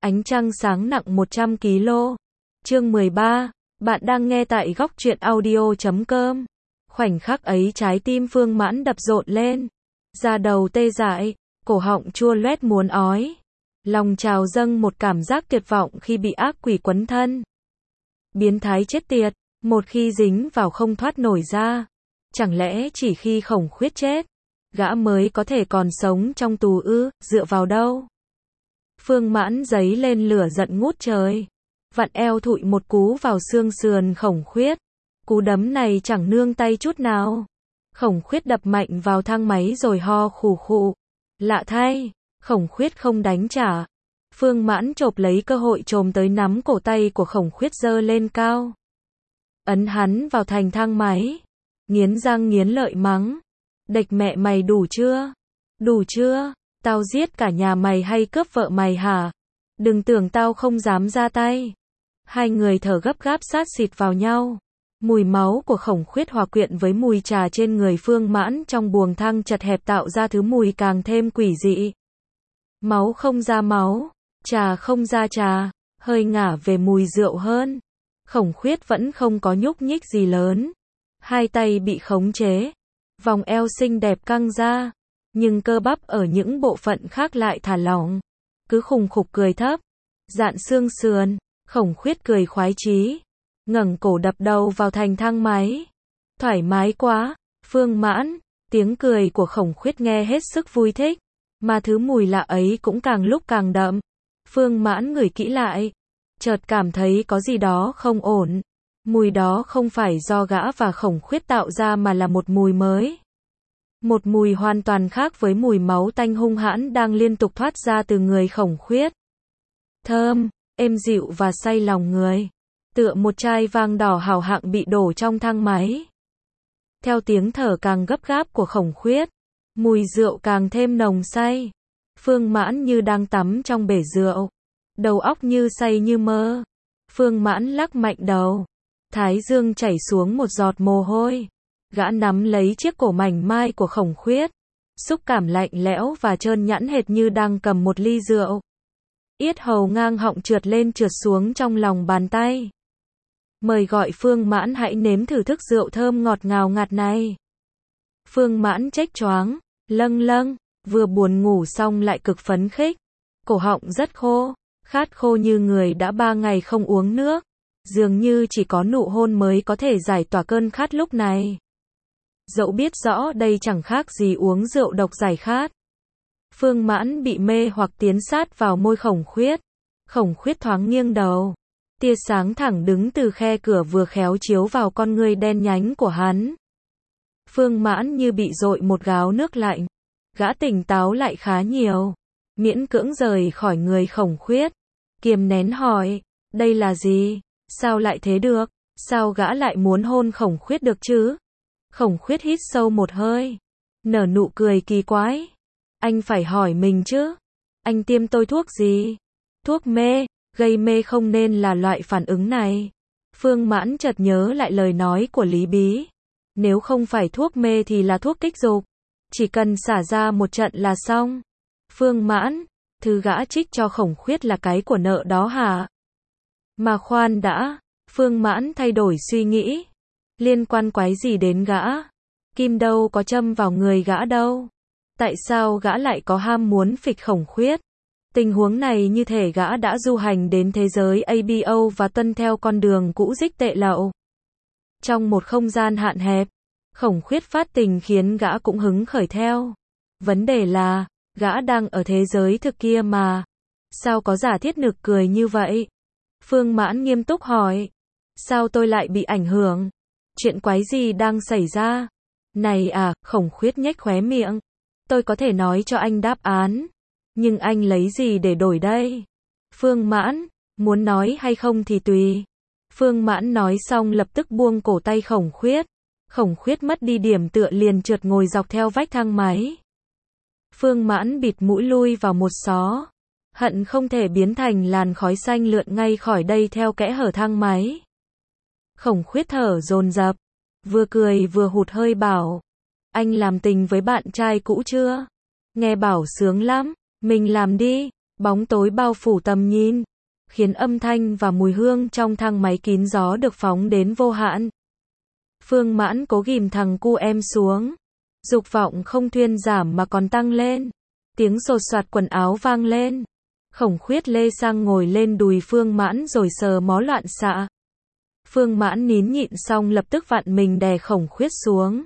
Ánh trăng sáng nặng 100 kg. Chương 13. Bạn đang nghe tại góc truyện audio.com. Khoảnh khắc ấy trái tim Phương Mãn đập rộn lên. Da đầu tê dại, cổ họng chua loét muốn ói. Lòng trào dâng một cảm giác tuyệt vọng khi bị ác quỷ quấn thân. Biến thái chết tiệt, một khi dính vào không thoát nổi ra. Chẳng lẽ chỉ khi Khổng Khuyết chết, gã mới có thể còn sống trong tù ư, dựa vào đâu? Phương Mãn giấy lên lửa giận ngút trời. Vặn eo thụi một cú vào xương sườn Khổng Khuyết. Cú đấm này chẳng nương tay chút nào. Khổng Khuyết đập mạnh vào thang máy rồi ho khù khụ. Lạ thay, Khổng Khuyết không đánh trả. Phương Mãn chộp lấy cơ hội chồm tới nắm cổ tay của Khổng Khuyết giơ lên cao. Ấn hắn vào thành thang máy. Nghiến răng nghiến lợi mắng. Địch mẹ mày đủ chưa? Đủ chưa? Tao giết cả nhà mày hay cướp vợ mày hả? Đừng tưởng tao không dám ra tay. Hai người thở gấp gáp sát xịt vào nhau. Mùi máu của Khổng Khuyết hòa quyện với mùi trà trên người Phương Mãn trong buồng thang chật hẹp tạo ra thứ mùi càng thêm quỷ dị. Máu không ra máu, trà không ra trà, hơi ngả về mùi rượu hơn. Khổng Khuyết vẫn không có nhúc nhích gì lớn. Hai tay bị khống chế. Vòng eo xinh đẹp căng ra. Nhưng cơ bắp ở những bộ phận khác lại thả lỏng. Cứ khùng khục cười thấp. Dạn xương sườn. Khổng Khuyết cười khoái chí. Ngẩng cổ đập đầu vào thành thang máy. Thoải mái quá, Phương Mãn. Tiếng cười của Khổng Khuyết nghe hết sức vui thích. Mà thứ mùi lạ ấy cũng càng lúc càng đậm. Phương Mãn ngửi kỹ lại. Chợt cảm thấy có gì đó không ổn. Mùi đó không phải do gã và Khổng Khuyết tạo ra mà là một mùi mới. Một mùi hoàn toàn khác với mùi máu tanh hung hãn đang liên tục thoát ra từ người Khổng Khuyết. Thơm, êm dịu và say lòng người. Tựa một chai vang đỏ hào hạng bị đổ trong thang máy. Theo tiếng thở càng gấp gáp của Khổng Khuyết, mùi rượu càng thêm nồng say. Phương Mãn như đang tắm trong bể rượu. Đầu óc như say như mơ. Phương Mãn lắc mạnh đầu. Thái dương chảy xuống một giọt mồ hôi. Gã nắm lấy chiếc cổ mảnh mai của Khổng Khuyết. Xúc cảm lạnh lẽo và trơn nhẵn hệt như đang cầm một ly rượu. Yết hầu ngang họng trượt lên trượt xuống trong lòng bàn tay. Mời gọi Phương Mãn hãy nếm thử thức rượu thơm ngọt ngào ngạt này. Phương Mãn chếch choáng, lâng lâng, vừa buồn ngủ xong lại cực phấn khích. Cổ họng rất khô, khát khô như người đã 3 ngày không uống nước. Dường như chỉ có nụ hôn mới có thể giải tỏa cơn khát lúc này. Dẫu biết rõ đây chẳng khác gì uống rượu độc giải khát. Phương Mãn bị mê hoặc tiến sát vào môi Khổng Khuyết. Khổng Khuyết thoáng nghiêng đầu. Tia sáng thẳng đứng từ khe cửa vừa khéo chiếu vào con ngươi đen nhánh của hắn. Phương Mãn như bị dội một gáo nước lạnh. Gã tỉnh táo lại khá nhiều. Miễn cưỡng rời khỏi người Khổng Khuyết. Kiềm nén hỏi, đây là gì? Sao lại thế được? Sao gã lại muốn hôn Khổng Khuyết được chứ? Khổng Khuyết hít sâu một hơi. Nở nụ cười kỳ quái. Anh phải hỏi mình chứ. Anh tiêm tôi thuốc gì? Thuốc mê, gây mê không nên là loại phản ứng này. Phương Mãn chợt nhớ lại lời nói của Lý Bí. Nếu không phải thuốc mê thì là thuốc kích dục. Chỉ cần xả ra một trận là xong. Phương Mãn, thứ gã trích cho Khổng Khuyết là cái của nợ đó hả? Mà khoan đã, Phương Mãn thay đổi suy nghĩ. Liên quan quái gì đến gã? Kim đâu có châm vào người gã đâu. Tại sao gã lại có ham muốn phịch Khổng Khuyết? Tình huống này như thể gã đã du hành đến thế giới ABO và tuân theo con đường cũ dích tệ lậu. Trong một không gian hạn hẹp, Khổng Khuyết phát tình khiến gã cũng hứng khởi theo. Vấn đề là, gã đang ở thế giới thực kia mà. Sao có giả thiết nực cười như vậy? Phương Mãn nghiêm túc hỏi. Sao tôi lại bị ảnh hưởng? Chuyện quái gì đang xảy ra? Này à, Khổng Khuyết nhếch khóe miệng. Tôi có thể nói cho anh đáp án. Nhưng anh lấy gì để đổi đây? Phương Mãn, muốn nói hay không thì tùy. Phương Mãn nói xong lập tức buông cổ tay Khổng Khuyết. Khổng Khuyết mất đi điểm tựa liền trượt ngồi dọc theo vách thang máy. Phương Mãn bịt mũi lui vào một xó. Hận không thể biến thành làn khói xanh lượn ngay khỏi đây theo kẽ hở thang máy. Khổng Khuyết thở dồn dập. Vừa cười vừa hụt hơi bảo. Anh làm tình với bạn trai cũ chưa? Nghe bảo sướng lắm. Mình làm đi. Bóng tối bao phủ tầm nhìn, khiến âm thanh và mùi hương trong thang máy kín gió được phóng đến vô hạn. Phương Mãn cố ghìm thằng cu em xuống. Dục vọng không thuyên giảm mà còn tăng lên. Tiếng sột soạt quần áo vang lên. Khổng Khuyết lê sang ngồi lên đùi Phương Mãn rồi sờ mó loạn xạ. Phương Mãn nín nhịn xong lập tức vặn mình đè Khổng Khuyết xuống.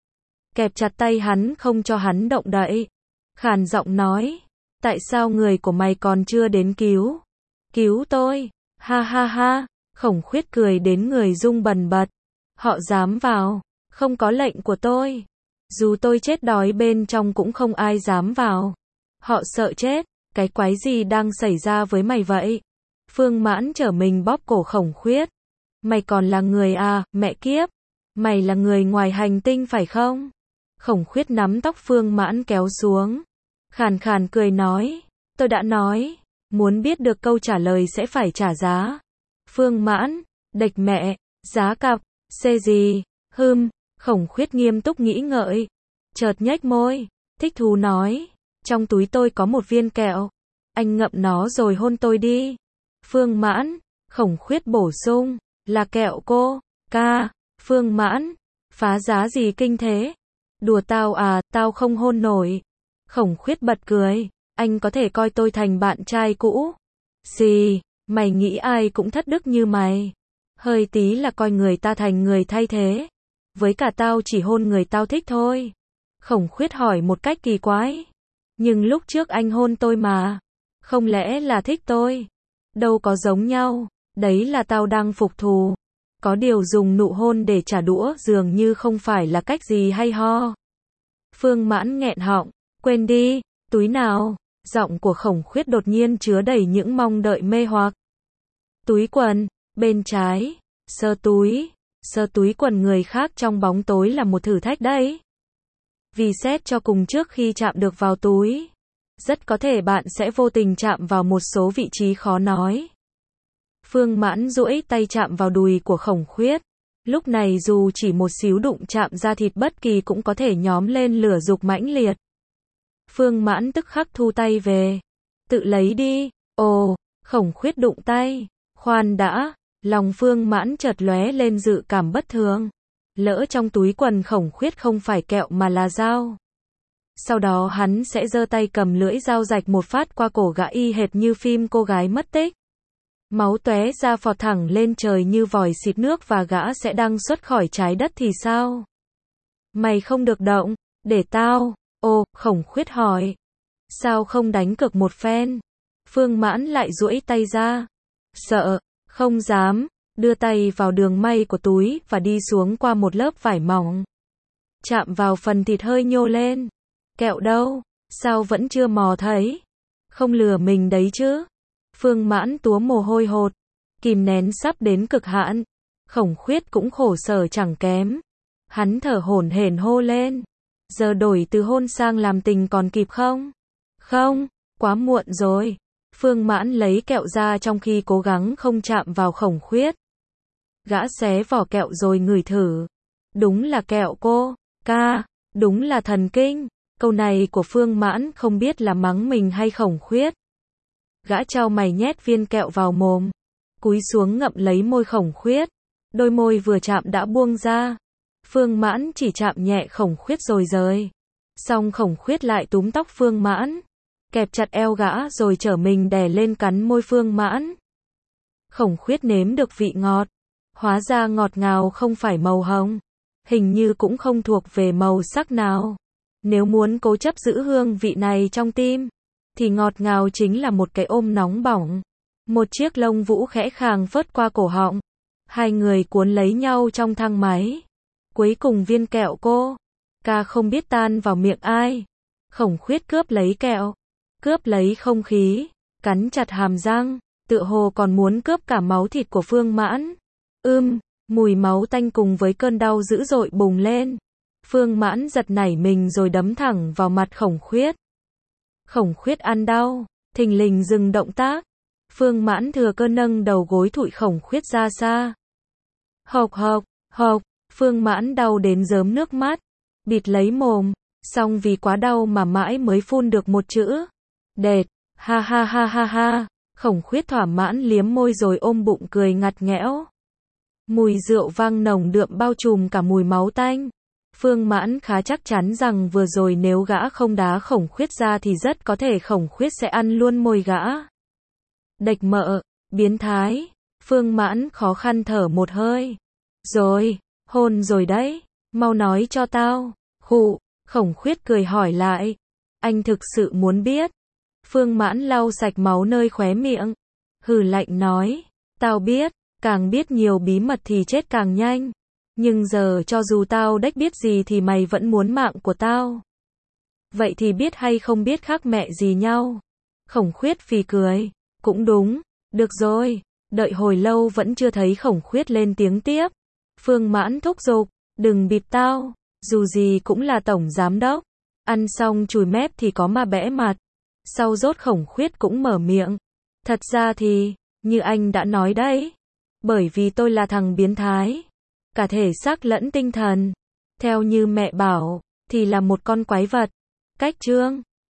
Kẹp chặt tay hắn không cho hắn động đậy. Khàn giọng nói, tại sao người của mày còn chưa đến cứu? Cứu tôi, ha ha ha, Khổng Khuyết cười đến người rung bần bật. Họ dám vào, không có lệnh của tôi. Dù tôi chết đói bên trong cũng không ai dám vào. Họ sợ chết, cái quái gì đang xảy ra với mày vậy? Phương Mãn trở mình bóp cổ Khổng Khuyết. Mày còn là người à, mẹ kiếp. Mày là người ngoài hành tinh phải không? Khổng Khuyết nắm tóc Phương Mãn kéo xuống. Khàn khàn cười nói, tôi đã nói, muốn biết được câu trả lời sẽ phải trả giá. Phương Mãn, địch mẹ, giá cặp, xê gì, Khổng Khuyết nghiêm túc nghĩ ngợi. Chợt nhếch môi, thích thú nói, trong túi tôi có một viên kẹo. Anh ngậm nó rồi hôn tôi đi. Phương Mãn, Khổng Khuyết bổ sung, là kẹo cô, ca. Phương Mãn, phá giá gì kinh thế? Đùa tao à, tao không hôn nổi. Khổng Khuyết bật cười, anh có thể coi tôi thành bạn trai cũ. Gì, mày nghĩ ai cũng thất đức như mày. Hơi tí là coi người ta thành người thay thế. Với cả tao chỉ hôn người tao thích thôi. Khổng Khuyết hỏi một cách kỳ quái. Nhưng lúc trước anh hôn tôi mà. Không lẽ là thích tôi? Đâu có giống nhau. Đấy là tao đang phục thù. Có điều dùng nụ hôn để trả đũa dường như không phải là cách gì hay ho. Phương Mãn nghẹn họng. Quên đi, túi nào? Giọng của Khổng Khuyết đột nhiên chứa đầy những mong đợi mê hoặc. Túi quần, bên trái, sờ túi quần người khác trong bóng tối là một thử thách đấy. Vì xét cho cùng trước khi chạm được vào túi, rất có thể bạn sẽ vô tình chạm vào một số vị trí khó nói. Phương Mãn duỗi tay chạm vào đùi của Khổng Khuyết. Lúc này dù chỉ một xíu đụng chạm da thịt bất kỳ cũng có thể nhóm lên lửa dục mãnh liệt. Phương Mãn tức khắc thu tay về. Tự lấy đi. Ồ, Khổng Khuyết đụng tay. Khoan đã, lòng Phương Mãn chợt lóe lên dự cảm bất thường. Lỡ trong túi quần Khổng Khuyết không phải kẹo mà là dao. Sau đó hắn sẽ giơ tay cầm lưỡi dao rạch một phát qua cổ gã y hệt như phim cô gái mất tích. Máu tóe ra phọt thẳng lên trời như vòi xịt nước và gã sẽ đang xuất khỏi trái đất thì sao? Mày không được động, để tao. Ồ, Khổng Khuyết hỏi. Sao không đánh cược một phen? Phương Mãn lại duỗi tay ra. Sợ, không dám, đưa tay vào đường may của túi và đi xuống qua một lớp vải mỏng. Chạm vào phần thịt hơi nhô lên. Kẹo đâu? Sao vẫn chưa mò thấy? Không lừa mình đấy chứ? Phương Mãn túa mồ hôi hột, kìm nén sắp đến cực hạn. Khổng Khuyết cũng khổ sở chẳng kém. Hắn thở hổn hển hô lên. Giờ đổi từ hôn sang làm tình còn kịp không? Không, quá muộn rồi. Phương Mãn lấy kẹo ra trong khi cố gắng không chạm vào Khổng Khuyết. Gã xé vỏ kẹo rồi ngửi thử. Đúng là kẹo cô, ca, đúng là thần kinh. Câu này của Phương Mãn không biết là mắng mình hay Khổng Khuyết. Gã chau mày nhét viên kẹo vào mồm. Cúi xuống ngậm lấy môi Khổng Khuyết. Đôi môi vừa chạm đã buông ra. Phương Mãn chỉ chạm nhẹ Khổng Khuyết rồi rời. Xong Khổng Khuyết lại túm tóc Phương Mãn. Kẹp chặt eo gã rồi trở mình đè lên cắn môi Phương Mãn. Khổng Khuyết nếm được vị ngọt. Hóa ra ngọt ngào không phải màu hồng. Hình như cũng không thuộc về màu sắc nào. Nếu muốn cố chấp giữ hương vị này trong tim, thì ngọt ngào chính là một cái ôm nóng bỏng. Một chiếc lông vũ khẽ khàng phớt qua cổ họng. Hai người cuốn lấy nhau trong thang máy. Cuối cùng viên kẹo cô, ca không biết tan vào miệng ai. Khổng Khuyết cướp lấy kẹo, cướp lấy không khí, cắn chặt hàm răng, tựa hồ còn muốn cướp cả máu thịt của Phương Mãn. Mùi máu tanh cùng với cơn đau dữ dội bùng lên. Phương Mãn giật nảy mình rồi đấm thẳng vào mặt Khổng Khuyết. Khổng Khuyết ăn đau, thình lình dừng động tác. Phương Mãn thừa cơ nâng đầu gối thụi Khổng Khuyết ra xa. Hộc hộc, hộc, Phương Mãn đau đến rớm nước mắt, bịt lấy mồm, xong vì quá đau mà mãi mới phun được một chữ. Đệt, Ha ha ha ha ha. Khổng Khuyết thỏa mãn liếm môi rồi ôm bụng cười ngặt nghẽo. Mùi rượu vang nồng đượm bao trùm cả mùi máu tanh. Phương Mãn khá chắc chắn rằng vừa rồi nếu gã không đá Khổng Khuyết ra thì rất có thể Khổng Khuyết sẽ ăn luôn môi gã. Đệch mợ, biến thái. Phương Mãn khó khăn thở một hơi. Rồi, hôn rồi đấy, mau nói cho tao. Khụ, Khổng Khuyết cười hỏi lại. Anh thực sự muốn biết? Phương Mãn lau sạch máu nơi khóe miệng. Hừ lạnh nói, tao biết, càng biết nhiều bí mật thì chết càng nhanh. Nhưng giờ cho dù tao đếch biết gì thì mày vẫn muốn mạng của tao. Vậy thì biết hay không biết khác mẹ gì nhau? Khổng Khuyết phì cười. Cũng đúng, được rồi. Đợi hồi lâu vẫn chưa thấy Khổng Khuyết lên tiếng tiếp. Phương Mãn thúc giục, đừng bịp tao, dù gì cũng là tổng giám đốc. Ăn xong chùi mép thì có mà bẽ mặt. Sau rốt Khổng Khuyết cũng mở miệng. Thật ra thì, như anh đã nói đấy, bởi vì tôi là thằng biến thái, cả thể xác lẫn tinh thần. Theo như mẹ bảo, thì là một con quái vật. Cách chương